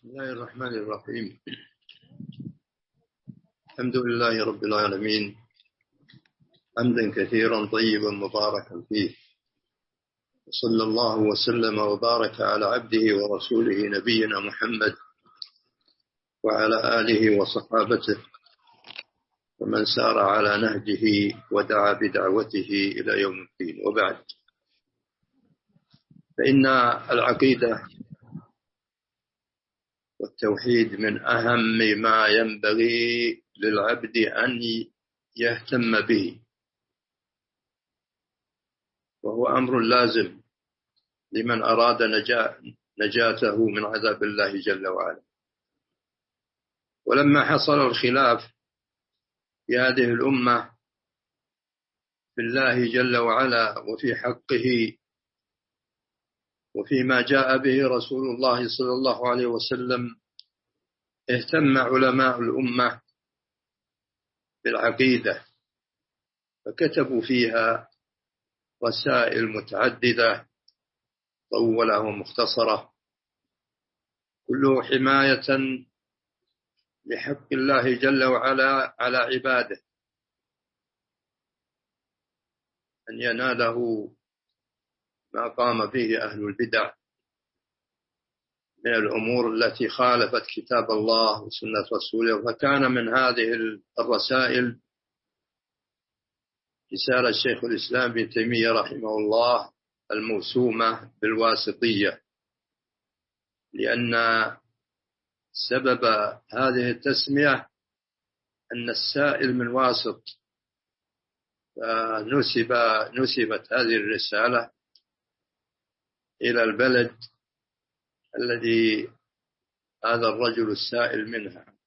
بسم الله الرحمن الرحيم. الحمد لله رب العالمين، حمدا كثيرا طيبا مباركا فيه، وصلى الله وسلم وبارك على عبده ورسوله نبينا محمد وعلى آله وصحابته ومن سار على نهجه ودعا بدعوته إلى يوم الدين. وبعد، فإن العقيدة والتوحيد من أهم ما ينبغي للعبد أن يهتم به، وهو أمر لازم لمن أراد نجاته من عذاب الله جل وعلا. ولما حصل الخلاف في هذه الأمة في الله جل وعلا وفي حقه وفيما جاء به رسول الله صلى الله عليه وسلم، اهتم علماء الأمة بالعقيدة، فكتبوا فيها رسائل متعددة طولة ومختصرة، كله حماية لحق الله جل وعلا على عباده، أن يناله ما قام به أهل البدع من الأمور التي خالفت كتاب الله وسنة رسوله. فكان من هذه الرسائل رسالة شيخ الإسلام ابن تيمية رحمه الله الموسومة بالواسطية، لأن سبب هذه التسمية أن السائل من واسط، نسبت هذه الرسالة إلى البلد الذي هذا الرجل السائل منها.